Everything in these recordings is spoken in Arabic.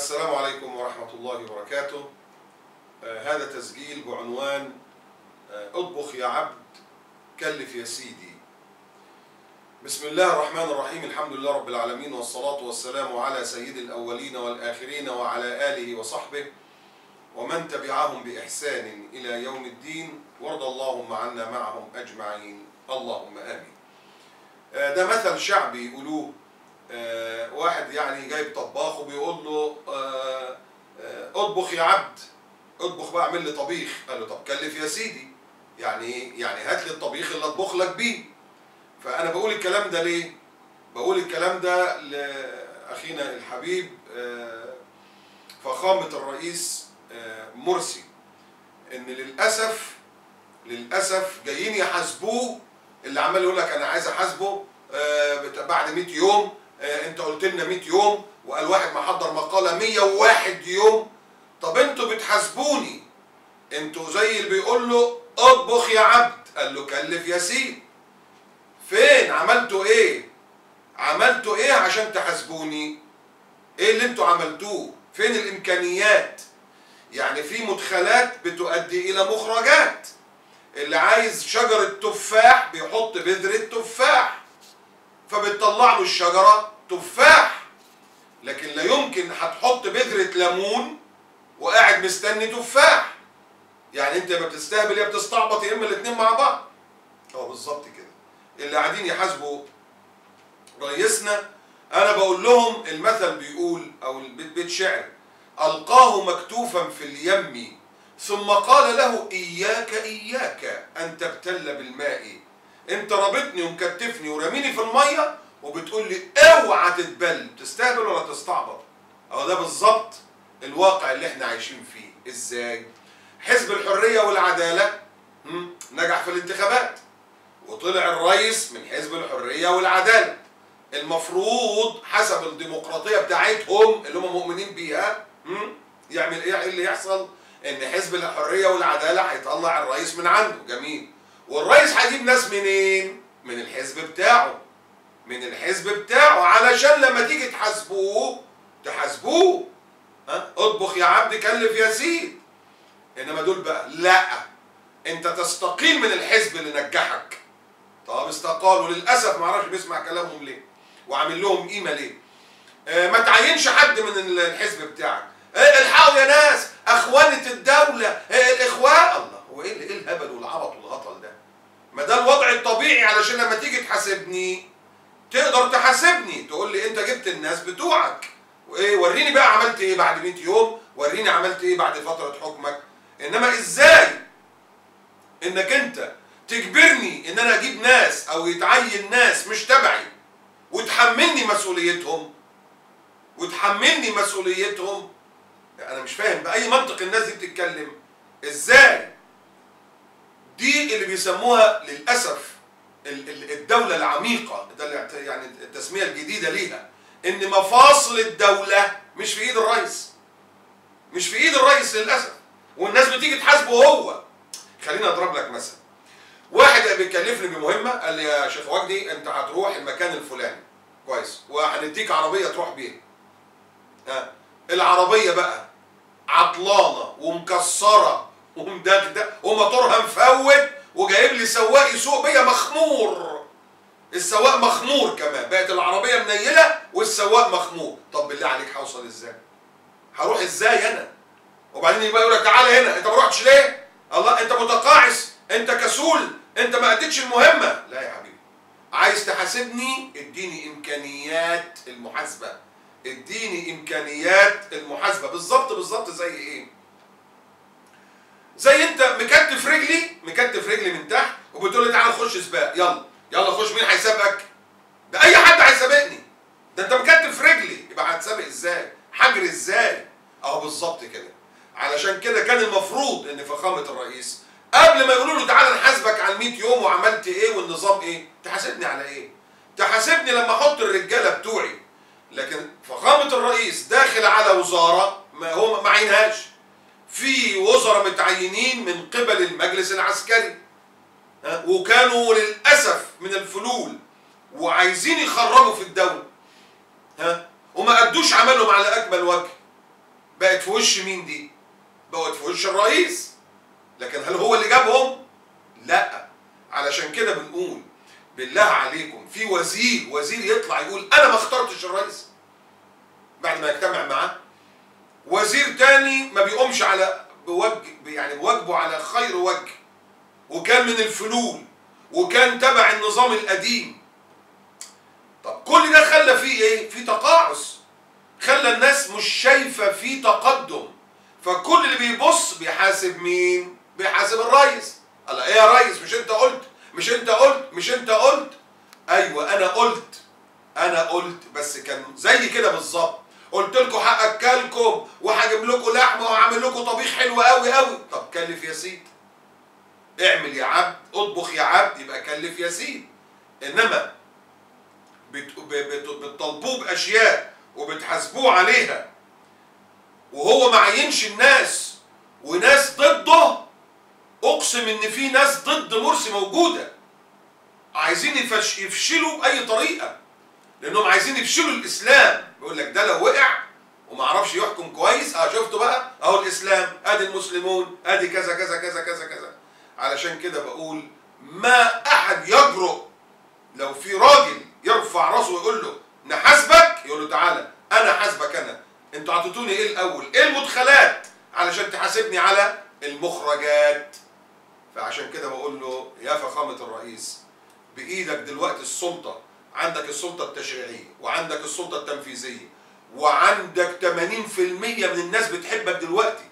السلام عليكم ورحمة الله وبركاته. هذا تسجيل بعنوان اطبخ يا عبد كلف يا سيدي. بسم الله الرحمن الرحيم، الحمد لله رب العالمين، والصلاة والسلام على سيد الأولين والآخرين وعلى آله وصحبه ومن تبعهم بإحسان إلى يوم الدين، وارض اللهم عنا معهم أجمعين، اللهم آمين. ده مثل شعبي يقولوه. واحد يعني جايب طباخ وبيقول له اطبخ يا عبد، اطبخ بقى، اعمل لي طبيخ. قال له طب كلف يا سيدي. يعني ايه؟ يعني هات لي الطبيخ اللي اطبخ لك بيه. فانا بقول الكلام ده ليه؟ بقول الكلام ده لاخينا الحبيب فخامة الرئيس مرسي، ان للاسف جايين يحاسبوه. اللي عمال يقول لك انا عايز احاسبه بعد 100 يوم، انت قلت لنا 100 يوم، وقال واحد محضر مقاله 101 يوم. طب انتوا بتحاسبوني، انتوا زي اللي بيقول له اطبخ يا عبد، قال له كلف يا سيدي. فين عملتوا ايه؟ عملتوا ايه عشان تحاسبوني؟ ايه اللي انتوا عملتوه؟ فين الامكانيات؟ يعني في مدخلات بتؤدي الى مخرجات. اللي عايز شجرة تفاح بيحط بذرة تفاح فبتطلع له الشجرة تفاح، لكن لا يمكن هتحط بذرة ليمون وقاعد مستني تفاح. يعني انت ما بتستهبل يا بتستعبط، يا اما الاتنين مع بعض. هو بالظبط كده اللي قاعدين يحاسبوا رئيسنا. انا بقول لهم المثل بيقول، او بيت شعر: القاه مكتوفا في اليم ثم قال له اياك اياك ان تبتل بالماء. انت رابطني ومكتفني ورميني في الميه وبتقول لي اوعى تتبل. تستهبل ولا تستعبط؟ اهو ده بالظبط الواقع اللي احنا عايشين فيه. ازاي؟ حزب الحريه والعداله نجح في الانتخابات وطلع الرئيس من حزب الحريه والعداله. المفروض حسب الديمقراطيه بتاعتهم اللي هم مؤمنين بيها يعمل ايه؟ اللي يحصل ان حزب الحريه والعداله هيطلع الرئيس من عنده. جميل. والرئيس هيجيب ناس منين؟ من الحزب بتاعه. من الحزب بتاعه، علشان لما تيجي تحاسبوه اطبخ يا عبد كلف يا سيد. انما دول بقى لا، انت تستقيل من الحزب اللي نجحك. طب استقالوا للاسف، ما اعرفش بيسمع كلامهم ليه وعامل لهم قيمه ليه. ما تعينش حد من الحزب بتاعك. الحقوا يا ناس، اخوانة الدولة، الاخوان. الله، هو ايه الهبل والعبط والهطل ده؟ ما ده الوضع الطبيعي، علشان لما تيجي تحاسبني تقدر تحاسبني، تقول لي انت جبت الناس بتوعك وايه، وريني بقى عملت ايه بعد 100 يوم، وريني عملت ايه بعد فترة حكمك. انما ازاي انك انت تجبرني ان انا اجيب ناس او يتعين ناس مش تبعي وتحملني مسؤوليتهم؟ انا مش فاهم باي منطق الناس دي بتتكلم ازاي. دي اللي بيسموها للاسف الدولة العميقة، ده يعني التسمية الجديدة ليها، ان مفاصل الدولة مش في ايد الرئيس. مش في ايد الرئيس للاسف، والناس بتيجي تحاسبه هو. خليني اضرب لك مثلا. واحد بيكلفني بمهمة، قال لي يا شيخ وجدي انت هتروح المكان الفلاني، كويس، وهنديك عربية تروح بيها. العربية بقى عطلانة ومكسرة ومدغدغ وموتورها مفوت، وجايب لي سواق يسوق بيا مخمور. السواق مخمور كمان، بقت العربية منيلة والسواق مخمور. طب بالله عليك هوصل ازاي؟ هروح ازاي انا؟ وبعدين يبقى يقول لك تعالى هنا، انت ما رحتش ليه؟ الله، انت متقاعس، انت كسول، انت ما اديتش المهمة. لا يا حبيبي، عايز تحاسبني اديني امكانيات المحاسبة. اديني امكانيات المحاسبة. بالظبط زي ايه؟ زي انت مكتف رجلي من تحت وبتقول لي تعالى خش سباق، يلا خش. مين هيسابقك؟ ده اي حد هيسابقني. ده انت مكتف رجلي، يبقى هتسابق ازاي؟ هجري ازاي؟ اهو بالظبط كده. علشان كده كان المفروض ان فخامة الرئيس قبل ما يقولوا له تعالى نحاسبك على 100 يوم وعملت ايه والنظام ايه، تحاسبني على ايه؟ تحاسبني لما احط الرجاله بتوعي. لكن فخامة الرئيس داخل على وزارة ما هو ما عينهاش. في وزراء متعينين من قبل المجلس العسكري، وكانوا للأسف من الفلول وعايزين يخربوا في الدولة، وما أدوش عملهم على أكمل وجه. بقت في وش مين دي؟ بقت في وش الرئيس. لكن هل هو اللي جابهم؟ لا. علشان كده بنقول بالله عليكم في وزير يطلع يقول انا ما اخترتش الرئيس بعد ما يجتمع معاه. وزير تاني ما بيقومش على بواجبه على خير وجه، وكان من الفلول، وكان تبع النظام القديم. طب كل ده خلى فيه ايه؟ في تقاعس، خلى الناس مش شايفه في تقدم. فكل اللي بيبص بيحاسب مين؟ بيحاسب الرئيس. قال ايه يا ريس؟ مش انت قلت، مش انت قلت. ايوه انا قلت بس كان زي كده بالظبط. قلت لكم هاكلكم وهجيب لكم لحمه وهعمل لكم طبيخ حلو قوي قوي. طب كلف يا سيدي، اعمل يا عبد، اطبخ يا عبد، يبقى كلف يا سيدي. انما بتطالبوه باشياء وبتحاسبوه عليها وهو ما عينش الناس وناس ضده. اقسم ان في ناس ضد مرسي موجوده عايزين يفشلوا باي طريقه، لانهم عايزين يفشلوا الاسلام. يقول لك ده لو وقع وما عرفش يحكم كويس، شفتوا بقى اهو الاسلام، ادي المسلمون، ادي كذا كذا كذا كذا كذا. علشان كده بقول ما احد يجرؤ لو في راجل يرفع راسه ويقول له نحاسبك، يقول له تعالى انا حاسبك. انتوا اعطيتوني ايه الاول؟ ايه المدخلات علشان تحاسبني على المخرجات؟ فعشان كده بقول له يا فخامة الرئيس، بايدك دلوقتي السلطة، عندك السلطة التشريعية وعندك السلطة التنفيذية وعندك 80% من الناس بتحبك دلوقتي.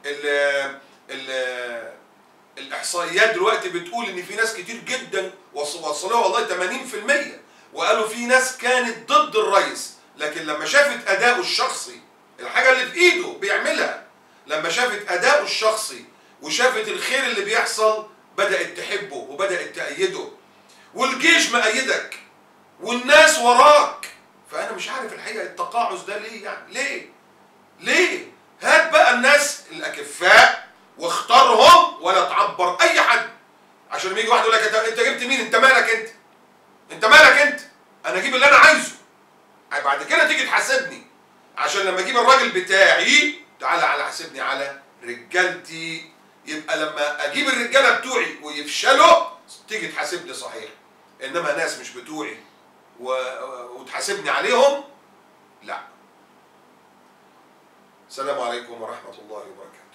الاحصائيات دلوقتي بتقول ان في ناس كتير جدا وصلوها والله 80%، وقالوا في ناس كانت ضد الرئيس، لكن لما شافت اداؤه الشخصي، الحاجة اللي في ايده بيعملها، لما شافت اداؤه الشخصي وشافت الخير اللي بيحصل بدأت تحبه وبدأت تأيده. والجيش مأيدك والناس وراك. فأنا مش عارف الحقيقة التقاعس ده ليه يعني؟ ليه؟ هات بقى الناس الأكفاء واختارهم ولا تعبر أي حد. عشان لما يجي واحد يقول لك أنت جبت مين؟ أنت مالك أنت مالك أنت؟ أنا أجيب اللي أنا عايزه. بعد كده تيجي تحاسبني، عشان لما أجيب الراجل بتاعي تعالى على حاسبني على رجالتي. يبقى لما اجيب الرجاله بتوعي ويفشلوا تيجي تحاسبني صحيح، انما ناس مش بتوعي وتحاسبني عليهم لا. السلام عليكم ورحمه الله وبركاته.